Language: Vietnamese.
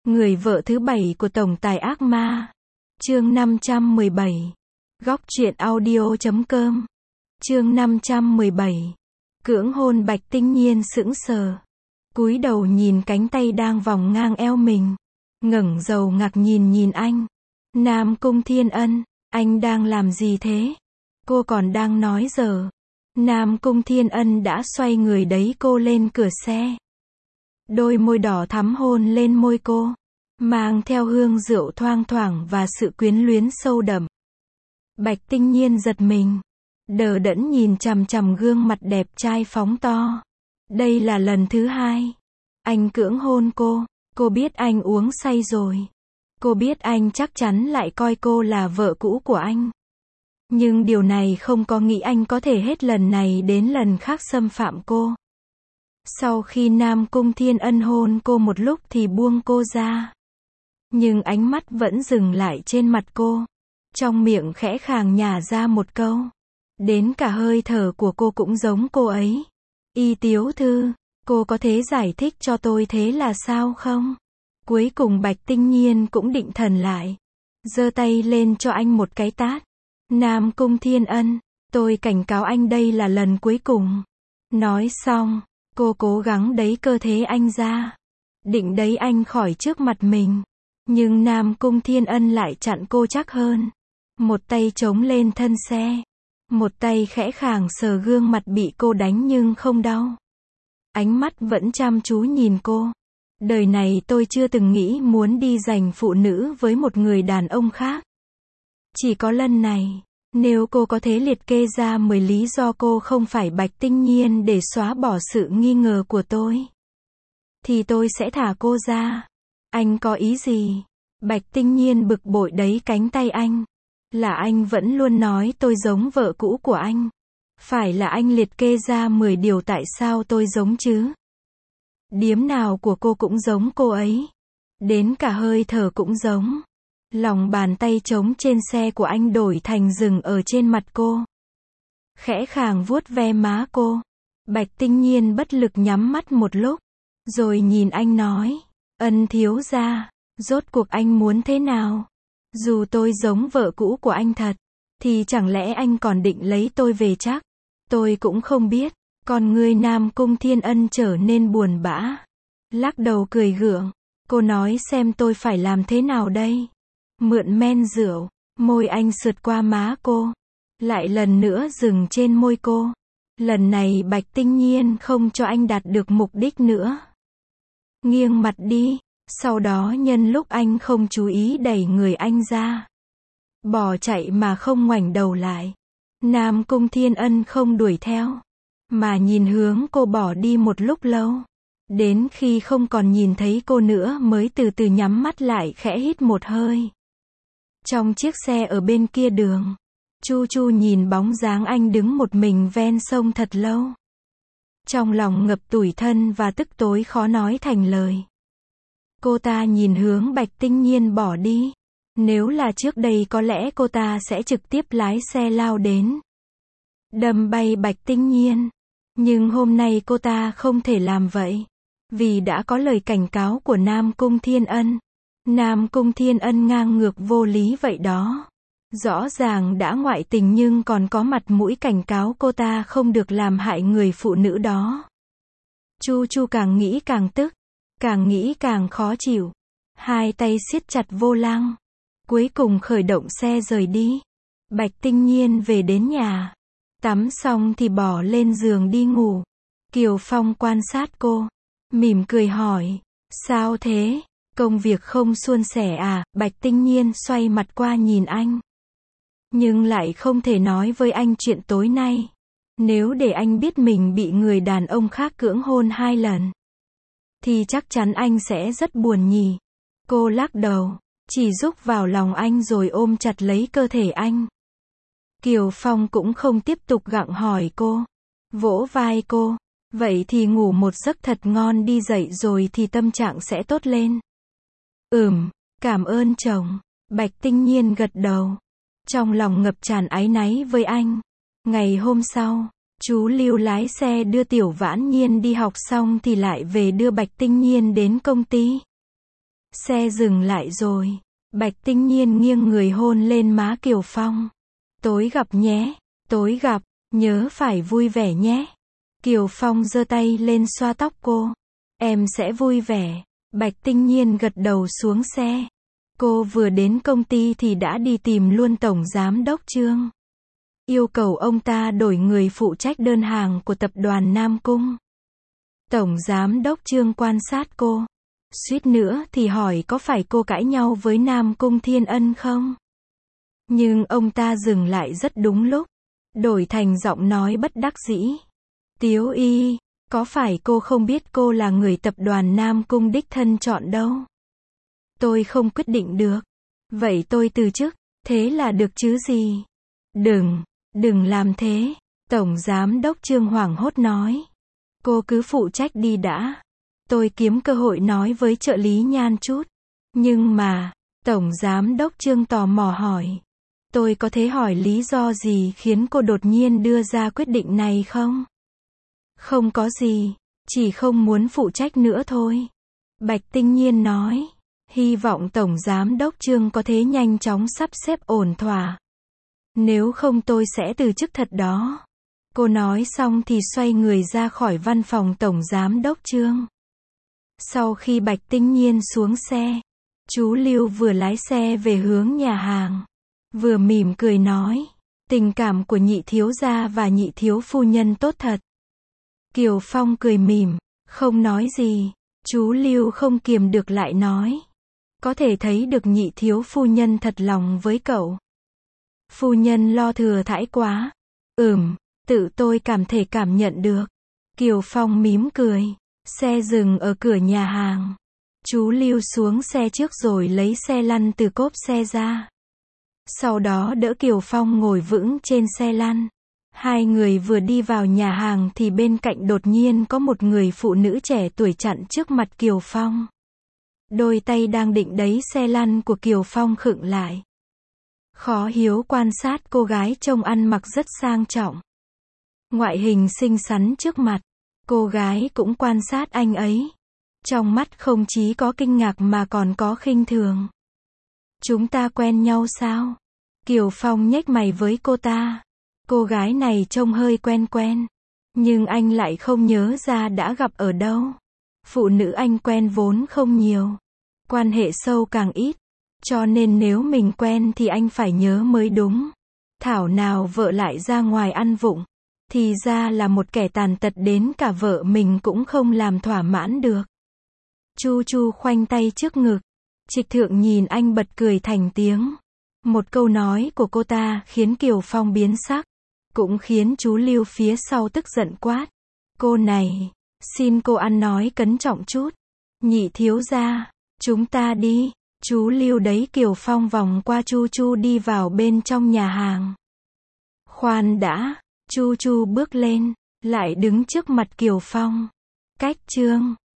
Người vợ thứ 7 của tổng tài ác ma. Chương 517. Góc truyện audio.com. Chương 517. Cưỡng hôn. Bạch Tinh Nhiên sững sờ, cúi đầu nhìn cánh tay đang vòng ngang eo mình, ngẩng đầu ngạc nhìn anh. Nam Cung Thiên Ân, anh đang làm gì thế? Cô còn đang nói dở. Nam Cung Thiên Ân đã xoay người đẩy cô lên cửa xe. Đôi môi đỏ thắm hôn lên môi cô, mang theo hương rượu thoang thoảng và sự quyến luyến sâu đậm. Bạch Tinh Nhiên giật mình, đờ đẫn nhìn chằm chằm gương mặt đẹp trai phóng to. Đây là lần thứ 2 anh cưỡng hôn cô. Cô biết anh uống say rồi. Cô biết anh chắc chắn lại coi cô là vợ cũ của anh. Nhưng điều này không có nghĩa anh có thể hết lần này đến lần khác xâm phạm cô. Sau khi Nam Cung Thiên Ân hôn cô một lúc thì buông cô ra. Nhưng ánh mắt vẫn dừng lại trên mặt cô. Trong miệng khẽ khàng nhả ra một câu. Đến cả hơi thở của cô cũng giống cô ấy. Y Tiếu Thư, cô có thể giải thích cho tôi thế là sao không? Cuối cùng Bạch Tinh Nhiên cũng định thần lại, giơ tay lên cho anh một cái tát. Nam Cung Thiên Ân, tôi cảnh cáo anh đây là lần cuối cùng. Nói xong, cô cố gắng đẩy cơ thể anh ra, định đẩy anh khỏi trước mặt mình. Nhưng Nam Cung Thiên Ân lại chặn cô chắc hơn. Một tay chống lên thân xe, một tay khẽ khàng sờ gương mặt bị cô đánh nhưng không đau. Ánh mắt vẫn chăm chú nhìn cô. Đời này tôi chưa từng nghĩ muốn đi giành phụ nữ với một người đàn ông khác. Chỉ có lần này, nếu cô có thể liệt kê ra 10 lý do cô không phải Bạch Tinh Nhiên để xóa bỏ sự nghi ngờ của tôi, thì tôi sẽ thả cô ra. Anh có ý gì? Bạch Tinh Nhiên bực bội đẩy cánh tay anh. Là anh vẫn luôn nói tôi giống vợ cũ của anh. Phải là anh liệt kê ra 10 điều tại sao tôi giống chứ? Điếm nào của cô cũng giống cô ấy. Đến cả hơi thở cũng giống. Lòng bàn tay trống trên xe của anh đổi thành dừng ở trên mặt cô. Khẽ khàng vuốt ve má cô. Bạch Tinh Nhiên bất lực nhắm mắt một lúc, rồi nhìn anh nói, Ân thiếu gia, rốt cuộc anh muốn thế nào? Dù tôi giống vợ cũ của anh thật, thì chẳng lẽ anh còn định lấy tôi về chắc? Tôi cũng không biết. Con ngươi Nam Cung Thiên Ân trở nên buồn bã, lắc đầu cười gượng. Cô nói xem tôi phải làm thế nào đây? Mượn men rượu. Môi anh sượt qua má cô, lại lần nữa dừng trên môi cô. Lần này Bạch Tinh Nhiên không cho anh đạt được mục đích nữa. Nghiêng mặt đi, sau đó nhân lúc anh không chú ý đẩy người anh ra, bỏ chạy mà không ngoảnh đầu lại. Nam Cung Thiên Ân không đuổi theo, mà nhìn hướng cô bỏ đi một lúc lâu. Đến khi không còn nhìn thấy cô nữa mới từ từ nhắm mắt lại khẽ hít một hơi. Trong chiếc xe ở bên kia đường, Chu Chu nhìn bóng dáng anh đứng một mình ven sông thật lâu. Trong lòng ngập tủi thân và tức tối khó nói thành lời. Cô ta nhìn hướng Bạch Tinh Nhiên bỏ đi. Nếu là trước đây có lẽ cô ta sẽ trực tiếp lái xe lao đến, đâm bay Bạch Tinh Nhiên. Nhưng hôm nay cô ta không thể làm vậy, vì đã có lời cảnh cáo của Nam Cung Thiên Ân. Nam Cung Thiên Ân ngang ngược vô lý vậy đó. Rõ ràng đã ngoại tình nhưng còn có mặt mũi cảnh cáo cô ta không được làm hại người phụ nữ đó. Chu Chu càng nghĩ càng tức, càng nghĩ càng khó chịu. Hai tay siết chặt vô lăng, cuối cùng khởi động xe rời đi. Bạch Tinh Nhiên về đến nhà, tắm xong thì bỏ lên giường đi ngủ. Kiều Phong quan sát cô, mỉm cười hỏi, sao thế? Công việc không suôn sẻ à? Bạch Tinh Nhiên xoay mặt qua nhìn anh, nhưng lại không thể nói với anh chuyện tối nay. Nếu để anh biết mình bị người đàn ông khác cưỡng hôn 2 lần, thì chắc chắn anh sẽ rất buồn nhỉ. Cô lắc đầu, chỉ rúc vào lòng anh rồi ôm chặt lấy cơ thể anh. Kiều Phong cũng không tiếp tục gặng hỏi cô, vỗ vai cô, vậy thì ngủ một giấc thật ngon đi, dậy rồi thì tâm trạng sẽ tốt lên. Cảm ơn chồng. Bạch Tinh Nhiên gật đầu, trong lòng ngập tràn áy náy với anh. Ngày hôm sau, chú Lưu lái xe đưa Tiểu Vãn Nhiên đi học xong thì lại về đưa Bạch Tinh Nhiên đến công ty. Xe dừng lại rồi. Bạch Tinh Nhiên nghiêng người hôn lên má Kiều Phong. Tối gặp nhé, tối gặp, nhớ phải vui vẻ nhé. Kiều Phong giơ tay lên xoa tóc cô. Em sẽ vui vẻ. Bạch Tinh Nhiên gật đầu xuống xe. Cô vừa đến công ty thì đã đi tìm luôn Tổng Giám đốc Trương. Yêu cầu ông ta đổi người phụ trách đơn hàng của tập đoàn Nam Cung. Tổng Giám đốc Trương quan sát cô. Suýt nữa thì hỏi có phải cô cãi nhau với Nam Cung Thiên Ân không? Nhưng ông ta dừng lại rất đúng lúc. Đổi thành giọng nói bất đắc dĩ. Tiếu Y, có phải cô không biết cô là người tập đoàn Nam Cung đích thân chọn đâu? Tôi không quyết định được. Vậy tôi từ chức, thế là được chứ gì? Đừng làm thế. Tổng Giám đốc Trương hoảng hốt nói. Cô cứ phụ trách đi đã. Tôi kiếm cơ hội nói với trợ lý Nhan chút. Nhưng mà, Tổng Giám đốc Trương tò mò hỏi. Tôi có thể hỏi lý do gì khiến cô đột nhiên đưa ra quyết định này không? Không có gì, chỉ không muốn phụ trách nữa thôi. Bạch Tinh Nhiên nói. Hy vọng Tổng Giám đốc Trương có thể nhanh chóng sắp xếp ổn thỏa. Nếu không tôi sẽ từ chức thật đó. Cô nói xong thì xoay người ra khỏi văn phòng Tổng Giám đốc Trương. Sau khi Bạch Tinh Nhiên xuống xe, chú Lưu vừa lái xe về hướng nhà hàng, vừa mỉm cười nói, tình cảm của nhị thiếu gia và nhị thiếu phu nhân tốt thật. Kiều Phong cười mỉm, không nói gì. Chú Lưu không kiềm được lại nói, có thể thấy được nhị thiếu phu nhân thật lòng với cậu. Phu nhân lo thừa thãi quá. Tự tôi cảm nhận được. Kiều Phong mím cười. Xe dừng ở cửa nhà hàng. Chú Lưu xuống xe trước rồi lấy xe lăn từ cốp xe ra. Sau đó đỡ Kiều Phong ngồi vững trên xe lăn. Hai người vừa đi vào nhà hàng thì bên cạnh đột nhiên có một người phụ nữ trẻ tuổi chặn trước mặt Kiều Phong. Đôi tay đang định đẩy xe lăn của Kiều Phong khựng lại. Khó hiểu quan sát cô gái trông ăn mặc rất sang trọng. Ngoại hình xinh xắn trước mặt. Cô gái cũng quan sát anh ấy. Trong mắt không chỉ có kinh ngạc mà còn có khinh thường. Chúng ta quen nhau sao? Kiều Phong nhếch mày với cô ta. Cô gái này trông hơi quen. Nhưng anh lại không nhớ ra đã gặp ở đâu. Phụ nữ anh quen vốn không nhiều. Quan hệ sâu càng ít. Cho nên nếu mình quen thì anh phải nhớ mới đúng. Thảo nào vợ lại ra ngoài ăn vụng. Thì ra là một kẻ tàn tật đến cả vợ mình cũng không làm thỏa mãn được. Chu Chu khoanh tay trước ngực. Trịch Thượng nhìn anh bật cười thành tiếng. Một câu nói của cô ta khiến Kiều Phong biến sắc. Cũng khiến chú Lưu phía sau tức giận quát. Cô này, xin cô ăn nói cẩn trọng chút. Nhị thiếu gia, chúng ta đi. Chú Lưu đẩy Kiều Phong vòng qua Chu Chu đi vào bên trong nhà hàng. Khoan đã. Chu Chu bước lên, lại đứng trước mặt Kiều Phong. Cách Trương.